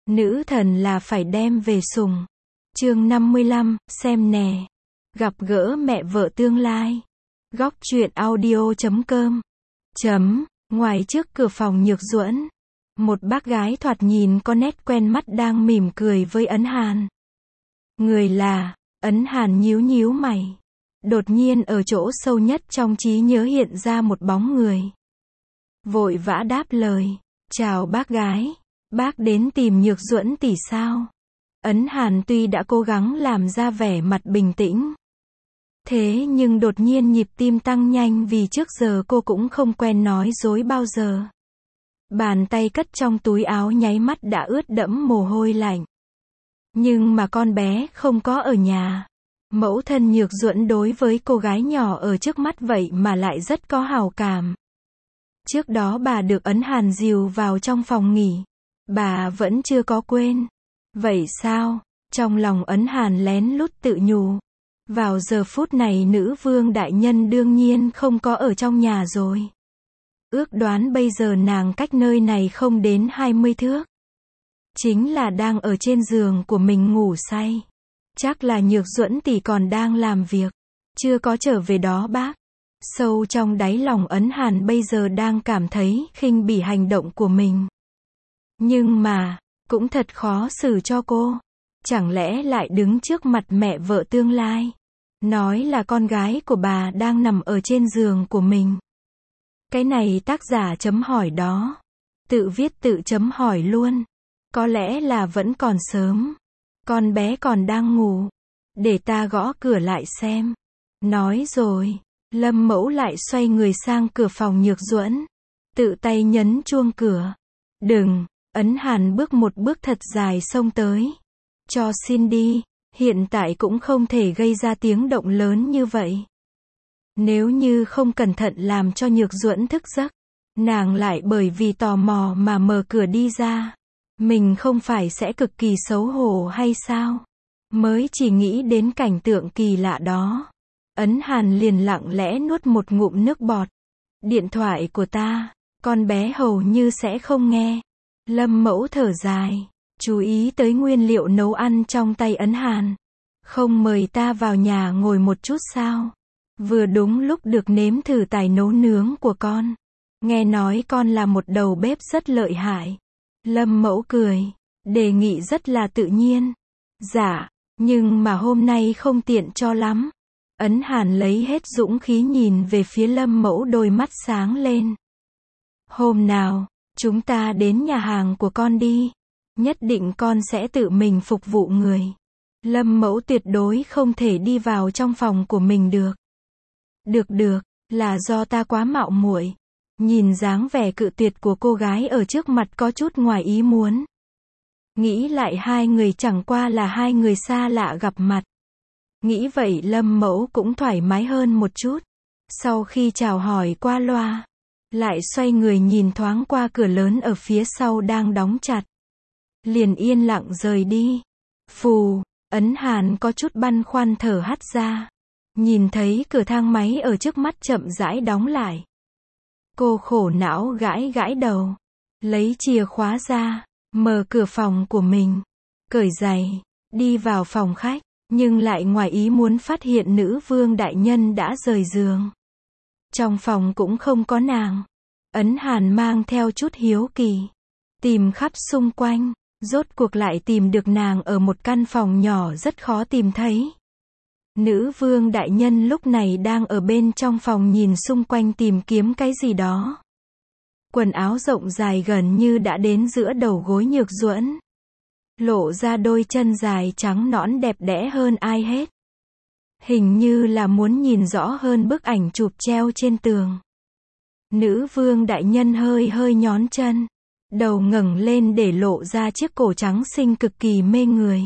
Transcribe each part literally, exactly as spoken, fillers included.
Nữ thần là phải đem về sùng. Chương năm mươi lăm, xem nè. Gặp gỡ mẹ vợ tương lai. Góc truyện audio chấm com. Chấm, ngoài trước cửa phòng Nhược Duẫn, một bác gái thoạt nhìn có nét quen mắt đang mỉm cười với Ấn Hàn. Người là, Ấn Hàn nhíu nhíu mày. Đột nhiên ở chỗ sâu nhất trong trí nhớ hiện ra một bóng người. Vội vã đáp lời, chào bác gái, bác đến tìm Nhược Duẫn tỷ sao? Ấn Hàn tuy đã cố gắng làm ra vẻ mặt bình tĩnh, thế nhưng đột nhiên nhịp tim tăng nhanh vì trước giờ cô cũng không quen nói dối bao giờ. Bàn tay cất trong túi áo nháy mắt đã ướt đẫm mồ hôi lạnh. Nhưng mà con bé không có ở nhà. Mẫu thân Nhược Duẫn đối với cô gái nhỏ ở trước mắt vậy mà lại rất có hào cảm. Trước đó bà được Ấn Hàn dìu vào trong phòng nghỉ. Bà vẫn chưa có quên. Vậy sao? Trong lòng Ấn Hàn lén lút tự nhủ. Vào giờ phút này nữ vương đại nhân đương nhiên không có ở trong nhà rồi. Ước đoán bây giờ nàng cách nơi này không đến hai mươi thước. Chính là đang ở trên giường của mình ngủ say. Chắc là Nhược Duẫn tỷ còn đang làm việc. Chưa có trở về đó bác. Sâu trong đáy lòng Ấn Hàn bây giờ đang cảm thấy khinh bỉ hành động của mình. Nhưng mà, cũng thật khó xử cho cô. Chẳng lẽ lại đứng trước mặt mẹ vợ tương lai. Nói là con gái của bà đang nằm ở trên giường của mình. Cái này tác giả chấm hỏi đó. Tự viết tự chấm hỏi luôn. Có lẽ là vẫn còn sớm. Con bé còn đang ngủ. Để ta gõ cửa lại xem. Nói rồi, Lâm Mẫu lại xoay người sang cửa phòng Nhược Duẫn. Tự tay nhấn chuông cửa. Đừng, Ấn Hàn bước một bước thật dài xông tới. Cho xin đi, hiện tại cũng không thể gây ra tiếng động lớn như vậy. Nếu như không cẩn thận làm cho Nhược Duẫn thức giấc, nàng lại bởi vì tò mò mà mở cửa đi ra. Mình không phải sẽ cực kỳ xấu hổ hay sao? Mới chỉ nghĩ đến cảnh tượng kỳ lạ đó. Ấn Hàn liền lặng lẽ nuốt một ngụm nước bọt. Điện thoại của ta, con bé hầu như sẽ không nghe. Lâm Mẫu thở dài, chú ý tới nguyên liệu nấu ăn trong tay Ấn Hàn. Không mời ta vào nhà ngồi một chút sao? Vừa đúng lúc được nếm thử tài nấu nướng của con. Nghe nói con là một đầu bếp rất lợi hại. Lâm Mẫu cười, đề nghị rất là tự nhiên. Dạ, nhưng mà hôm nay không tiện cho lắm. Ấn Hàn lấy hết dũng khí nhìn về phía Lâm Mẫu, đôi mắt sáng lên. Hôm nào, chúng ta đến nhà hàng của con đi. Nhất định con sẽ tự mình phục vụ người. Lâm Mẫu tuyệt đối không thể đi vào trong phòng của mình được. Được được, là do ta quá mạo muội. Nhìn dáng vẻ cự tuyệt của cô gái ở trước mặt có chút ngoài ý muốn. Nghĩ lại hai người chẳng qua là hai người xa lạ gặp mặt. Nghĩ vậy Lâm Mẫu cũng thoải mái hơn một chút. Sau khi chào hỏi qua loa, lại xoay người nhìn thoáng qua cửa lớn ở phía sau đang đóng chặt. Liền yên lặng rời đi. Phù, Ấn Hàn có chút băn khoăn thở hắt ra. Nhìn thấy cửa thang máy ở trước mắt chậm rãi đóng lại. Cô khổ não gãi gãi đầu. Lấy chìa khóa ra, mở cửa phòng của mình. Cởi giày, đi vào phòng khách. Nhưng lại ngoài ý muốn phát hiện nữ vương đại nhân đã rời giường. Trong phòng cũng không có nàng. Ấn Hàn mang theo chút hiếu kỳ. Tìm khắp xung quanh. Rốt cuộc lại tìm được nàng ở một căn phòng nhỏ rất khó tìm thấy. Nữ vương đại nhân lúc này đang ở bên trong phòng nhìn xung quanh tìm kiếm cái gì đó. Quần áo rộng dài gần như đã đến giữa đầu gối Nhược Duẫn. Lộ ra đôi chân dài trắng nõn đẹp đẽ hơn ai hết. Hình như là muốn nhìn rõ hơn bức ảnh chụp treo trên tường. Nữ vương đại nhân hơi hơi nhón chân. Đầu ngẩng lên để lộ ra chiếc cổ trắng xinh cực kỳ mê người.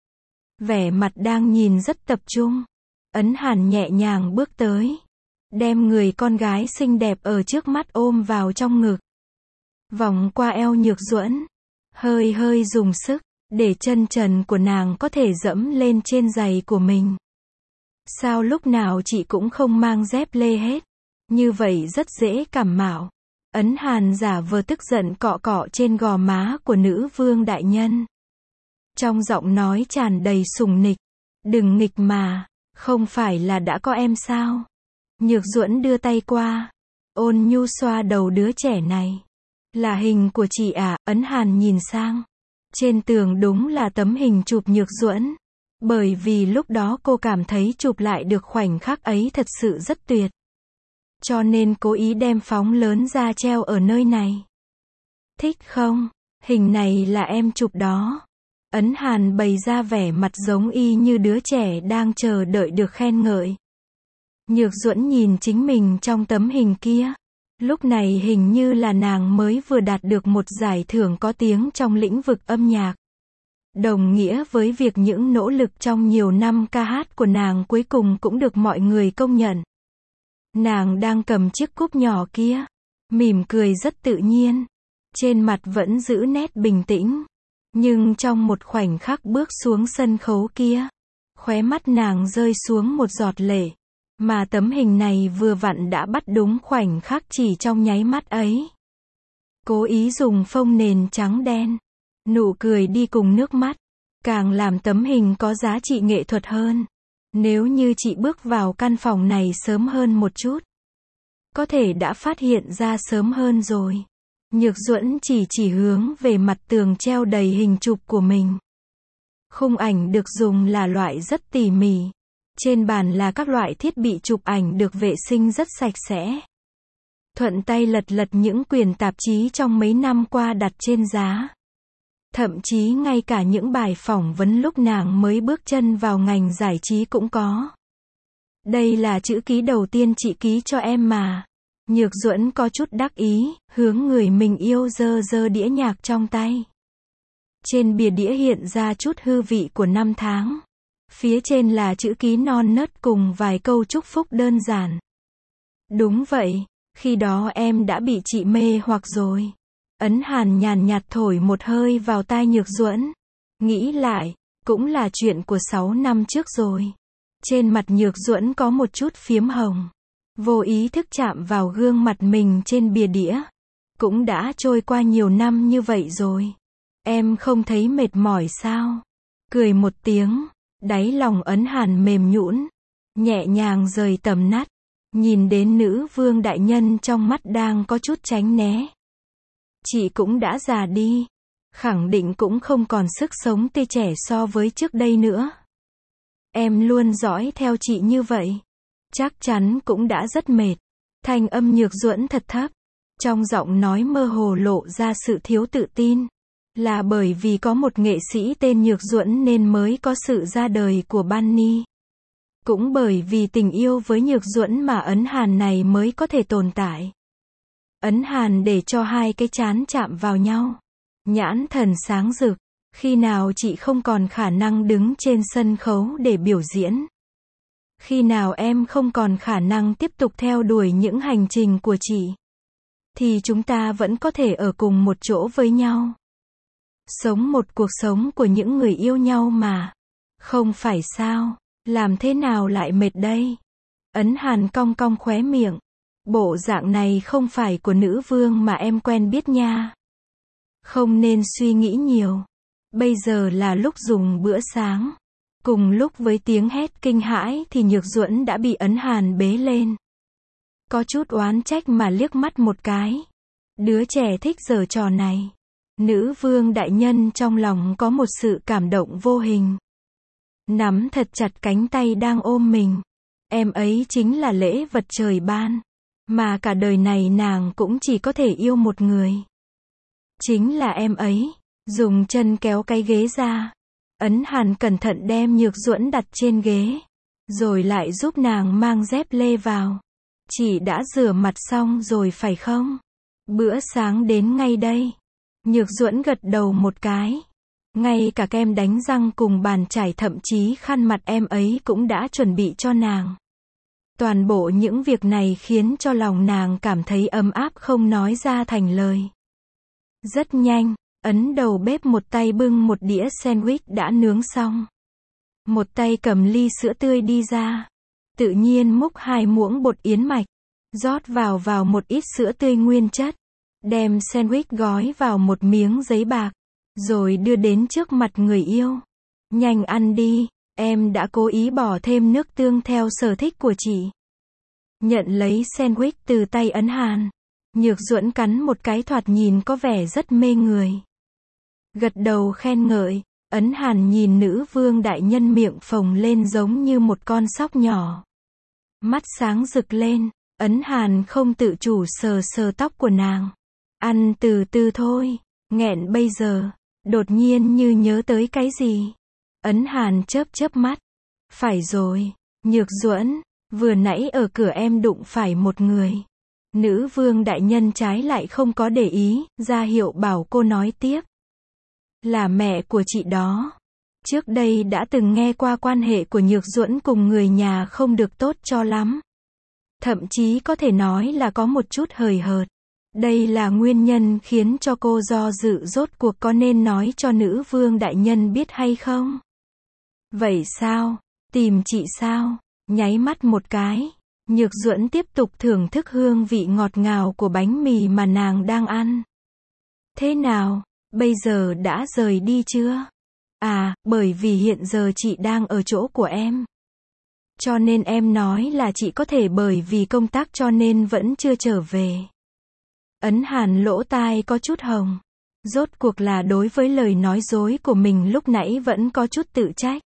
Vẻ mặt đang nhìn rất tập trung. Ấn Hàn nhẹ nhàng bước tới. Đem người con gái xinh đẹp ở trước mắt ôm vào trong ngực. Vòng qua eo Nhược Duẫn. Hơi hơi dùng sức. Để chân trần của nàng có thể dẫm lên trên giày của mình. Sao lúc nào chị cũng không mang dép lê hết? Như vậy rất dễ cảm mạo. Ấn Hàn giả vờ tức giận cọ cọ trên gò má của nữ vương đại nhân. Trong giọng nói tràn đầy sủng nịch. Đừng nghịch mà, không phải là đã có em sao? Nhược Duẫn đưa tay qua, ôn nhu xoa đầu đứa trẻ này. Là hình của chị à? Ấn Hàn nhìn sang. Trên tường đúng là tấm hình chụp Nhược Duẫn. Bởi vì lúc đó cô cảm thấy chụp lại được khoảnh khắc ấy thật sự rất tuyệt. Cho nên cố ý đem phóng lớn ra treo ở nơi này. Thích không? Hình này là em chụp đó. Ấn Hàn bày ra vẻ mặt giống y như đứa trẻ đang chờ đợi được khen ngợi. Nhược Duẫn nhìn chính mình trong tấm hình kia. Lúc này hình như là nàng mới vừa đạt được một giải thưởng có tiếng trong lĩnh vực âm nhạc. Đồng nghĩa với việc những nỗ lực trong nhiều năm ca hát của nàng cuối cùng cũng được mọi người công nhận. Nàng đang cầm chiếc cúp nhỏ kia, mỉm cười rất tự nhiên. Trên mặt vẫn giữ nét bình tĩnh. Nhưng trong một khoảnh khắc bước xuống sân khấu kia, khóe mắt nàng rơi xuống một giọt lệ. Mà tấm hình này vừa vặn đã bắt đúng khoảnh khắc chỉ trong nháy mắt ấy. Cố ý dùng phông nền trắng đen. Nụ cười đi cùng nước mắt. Càng làm tấm hình có giá trị nghệ thuật hơn. Nếu như chị bước vào căn phòng này sớm hơn một chút, có thể đã phát hiện ra sớm hơn rồi. Nhược Duẫn chỉ chỉ hướng về mặt tường treo đầy hình chụp của mình. Khung ảnh được dùng là loại rất tỉ mỉ. Trên bàn là các loại thiết bị chụp ảnh được vệ sinh rất sạch sẽ. Thuận tay lật lật những quyển tạp chí trong mấy năm qua đặt trên giá. Thậm chí ngay cả những bài phỏng vấn lúc nàng mới bước chân vào ngành giải trí cũng có. Đây là chữ ký đầu tiên chị ký cho em mà. Nhược Duẫn có chút đắc ý, hướng người mình yêu giơ giơ đĩa nhạc trong tay. Trên bìa đĩa hiện ra chút hư vị của năm tháng. Phía trên là chữ ký non nớt cùng vài câu chúc phúc đơn giản. Đúng vậy, khi đó em đã bị chị mê hoặc rồi. Ấn Hàn nhàn nhạt thổi một hơi vào tai Nhược Duẫn. Nghĩ lại, cũng là chuyện của sáu năm trước rồi. Trên mặt Nhược Duẫn có một chút phiếm hồng. Vô ý thức chạm vào gương mặt mình trên bìa đĩa. Cũng đã trôi qua nhiều năm như vậy rồi. Em không thấy mệt mỏi sao? Cười một tiếng, đáy lòng Ấn Hàn mềm nhũn, nhẹ nhàng rời tầm mắt, nhìn đến nữ vương đại nhân trong mắt đang có chút tránh né. Chị cũng đã già đi, khẳng định cũng không còn sức sống tươi trẻ so với trước đây nữa. Em luôn dõi theo chị như vậy, chắc chắn cũng đã rất mệt. Thanh âm Nhược Duẫn thật thấp, trong giọng nói mơ hồ lộ ra sự thiếu tự tin. Là bởi vì có một nghệ sĩ tên Nhược Duẫn nên mới có sự ra đời của Bunny. Cũng bởi vì tình yêu với Nhược Duẫn mà Ấn Hàn này mới có thể tồn tại. Ấn Hàn để cho hai cái trán chạm vào nhau. Nhãn thần sáng rực. Khi nào chị không còn khả năng đứng trên sân khấu để biểu diễn? Khi nào em không còn khả năng tiếp tục theo đuổi những hành trình của chị? Thì chúng ta vẫn có thể ở cùng một chỗ với nhau. Sống một cuộc sống của những người yêu nhau mà. Không phải sao? Làm thế nào lại mệt đây? Ấn Hàn cong cong khóe miệng. Bộ dạng này không phải của nữ vương mà em quen biết nha. Không nên suy nghĩ nhiều. Bây giờ là lúc dùng bữa sáng. Cùng lúc với tiếng hét kinh hãi thì Nhược Duẫn đã bị Ấn Hàn bế lên. Có chút oán trách mà liếc mắt một cái. Đứa trẻ thích giở trò này. Nữ vương đại nhân trong lòng có một sự cảm động vô hình. Nắm thật chặt cánh tay đang ôm mình. Em ấy chính là lễ vật trời ban. Mà cả đời này nàng cũng chỉ có thể yêu một người. Chính là em ấy. Dùng chân kéo cái ghế ra. Ấn Hàn cẩn thận đem Nhược Duẫn đặt trên ghế. Rồi lại giúp nàng mang dép lê vào. Chị đã rửa mặt xong rồi phải không? Bữa sáng đến ngay đây. Nhược Duẫn gật đầu một cái. Ngay cả kem đánh răng cùng bàn chải thậm chí khăn mặt em ấy cũng đã chuẩn bị cho nàng. Toàn bộ những việc này khiến cho lòng nàng cảm thấy ấm áp không nói ra thành lời. Rất nhanh, Ấn đầu bếp một tay bưng một đĩa sandwich đã nướng xong. Một tay cầm ly sữa tươi đi ra. Tự nhiên múc hai muỗng bột yến mạch. Rót vào vào một ít sữa tươi nguyên chất. đem sandwich gói vào một miếng giấy bạc, rồi đưa đến trước mặt người yêu. Nhanh ăn đi, em đã cố ý bỏ thêm nước tương theo sở thích của chị. Nhận lấy sandwich từ tay Ấn Hàn, Nhược Duẫn cắn một cái thoạt nhìn có vẻ rất mê người. Gật đầu khen ngợi, Ấn Hàn nhìn nữ vương đại nhân miệng phồng lên giống như một con sóc nhỏ. Mắt sáng rực lên, Ấn Hàn không tự chủ sờ sờ tóc của nàng. Ăn từ từ thôi, nghẹn bây giờ, đột nhiên như nhớ tới cái gì. Ấn Hàn chớp chớp mắt. Phải rồi, Nhược Duẫn, vừa nãy ở cửa em đụng phải một người. Nữ vương đại nhân trái lại không có để ý, ra hiệu bảo cô nói tiếp. Là mẹ của chị đó. Trước đây đã từng nghe qua quan hệ của Nhược Duẫn cùng người nhà không được tốt cho lắm. Thậm chí có thể nói là có một chút hời hợt. Đây là nguyên nhân khiến cho cô do dự rốt cuộc có nên nói cho nữ vương đại nhân biết hay không. Vậy sao? Tìm chị sao? Nháy mắt một cái. Nhược Duẫn tiếp tục thưởng thức hương vị ngọt ngào của bánh mì mà nàng đang ăn. Thế nào? Bây giờ đã rời đi chưa? À, bởi vì hiện giờ chị đang ở chỗ của em. Cho nên em nói là chị có thể bởi vì công tác cho nên vẫn chưa trở về. Ấn Hàn lỗ tai có chút hồng. Rốt cuộc là đối với lời nói dối của mình lúc nãy vẫn có chút tự trách.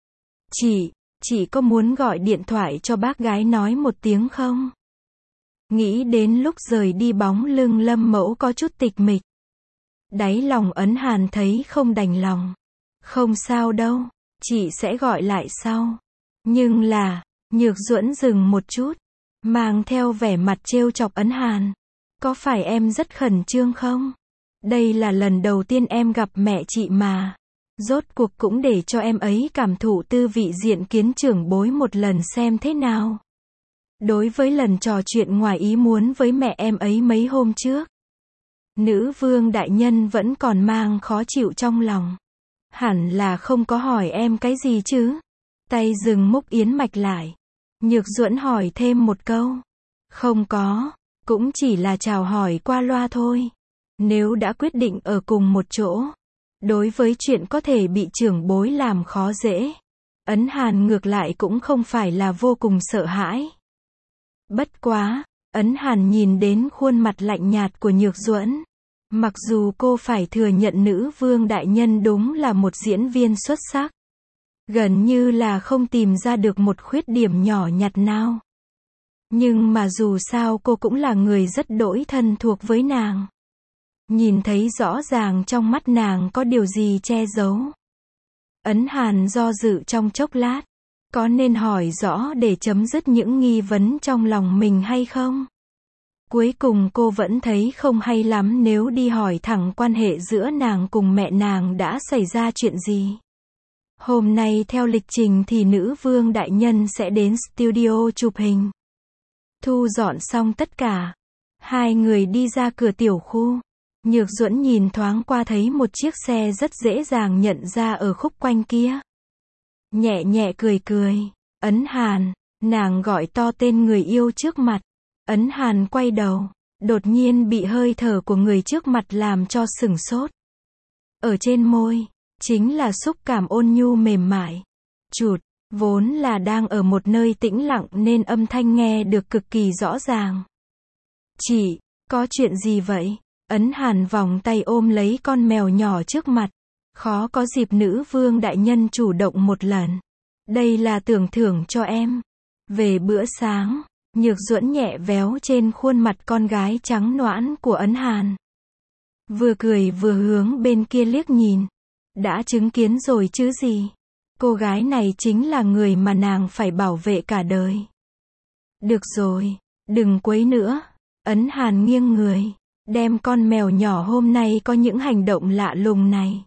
Chị, chị có muốn gọi điện thoại cho bác gái nói một tiếng không? Nghĩ đến lúc rời đi bóng lưng Lâm Mẫu có chút tịch mịch. Đáy lòng Ấn Hàn thấy không đành lòng. Không sao đâu, chị sẽ gọi lại sau. Nhưng là, Nhược Duẫn dừng một chút, mang theo vẻ mặt trêu chọc Ấn Hàn. Có phải em rất khẩn trương không? Đây là lần đầu tiên em gặp mẹ chị mà. Rốt cuộc cũng để cho em ấy cảm thụ tư vị diện kiến trưởng bối một lần xem thế nào. Đối với lần trò chuyện ngoài ý muốn với mẹ em ấy mấy hôm trước, nữ vương đại nhân vẫn còn mang khó chịu trong lòng. Hẳn là không có hỏi em cái gì chứ? Tay dừng múc yến mạch lại. Nhược Duẫn hỏi thêm một câu. Không có, cũng chỉ là chào hỏi qua loa thôi. Nếu đã quyết định ở cùng một chỗ, đối với chuyện có thể bị trưởng bối làm khó dễ, Ấn Hàn ngược lại cũng không phải là vô cùng sợ hãi. Bất quá, Ấn Hàn nhìn đến khuôn mặt lạnh nhạt của Nhược Duẫn. Mặc dù cô phải thừa nhận nữ vương đại nhân đúng là một diễn viên xuất sắc. Gần như là không tìm ra được một khuyết điểm nhỏ nhặt nào. Nhưng mà dù sao cô cũng là người rất đỗi thân thuộc với nàng. Nhìn thấy rõ ràng trong mắt nàng có điều gì che giấu. Ấn Hàn do dự trong chốc lát. Có nên hỏi rõ để chấm dứt những nghi vấn trong lòng mình hay không? Cuối cùng cô vẫn thấy không hay lắm nếu đi hỏi thẳng quan hệ giữa nàng cùng mẹ nàng đã xảy ra chuyện gì. Hôm nay theo lịch trình thì nữ vương đại nhân sẽ đến studio chụp hình. Thu dọn xong tất cả. Hai người đi ra cửa tiểu khu. Nhược Duẫn nhìn thoáng qua thấy một chiếc xe rất dễ dàng nhận ra ở khúc quanh kia. Nhẹ nhẹ cười cười. Ấn Hàn, nàng gọi to tên người yêu trước mặt. Ấn Hàn quay đầu, đột nhiên bị hơi thở của người trước mặt làm cho sửng sốt. Ở trên môi, chính là xúc cảm ôn nhu mềm mại. Chụt, vốn là đang ở một nơi tĩnh lặng nên âm thanh nghe được cực kỳ rõ ràng. Chị, có chuyện gì vậy? Ấn Hàn vòng tay ôm lấy con mèo nhỏ trước mặt. Khó có dịp nữ vương đại nhân chủ động một lần. Đây là tưởng thưởng cho em. Về bữa sáng. Nhược Duẫn nhẹ véo trên khuôn mặt con gái trắng nõn của Ấn Hàn. Vừa cười vừa hướng bên kia liếc nhìn. Đã chứng kiến rồi chứ gì. Cô gái này chính là người mà nàng phải bảo vệ cả đời. Được rồi, đừng quấy nữa. Ấn Hàn nghiêng người, đem con mèo nhỏ hôm nay có những hành động lạ lùng này.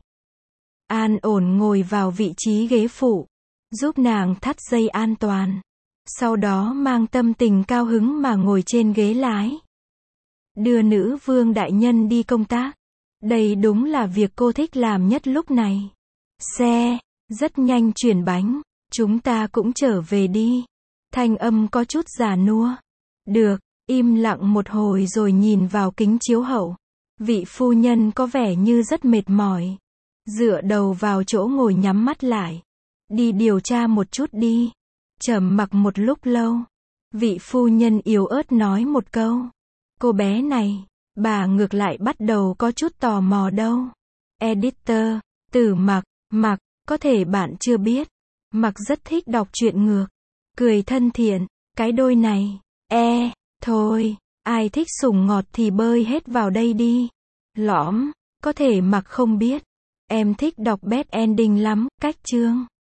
An ổn ngồi vào vị trí ghế phụ, giúp nàng thắt dây an toàn. Sau đó mang tâm tình cao hứng mà ngồi trên ghế lái. Đưa nữ vương đại nhân đi công tác. Đây đúng là việc cô thích làm nhất lúc này. Xe, rất nhanh chuyển bánh. Chúng ta cũng trở về đi. Thanh âm có chút già nua. Được, im lặng một hồi rồi nhìn vào kính chiếu hậu. Vị phu nhân có vẻ như rất mệt mỏi. Dựa đầu vào chỗ ngồi nhắm mắt lại. Đi điều tra một chút đi. Trầm mặc một lúc lâu. Vị phu nhân yếu ớt nói một câu. Cô bé này, bà ngược lại bắt đầu có chút tò mò đâu. Editor, Tử Mặc, Mặc, có thể bạn chưa biết. Mặc rất thích đọc truyện ngược. Cười thân thiện, cái đôi này, e, thôi, ai thích sủng ngọt thì bơi hết vào đây đi. Lõm, có thể Mặc không biết. Em thích đọc bad ending lắm, cách chương.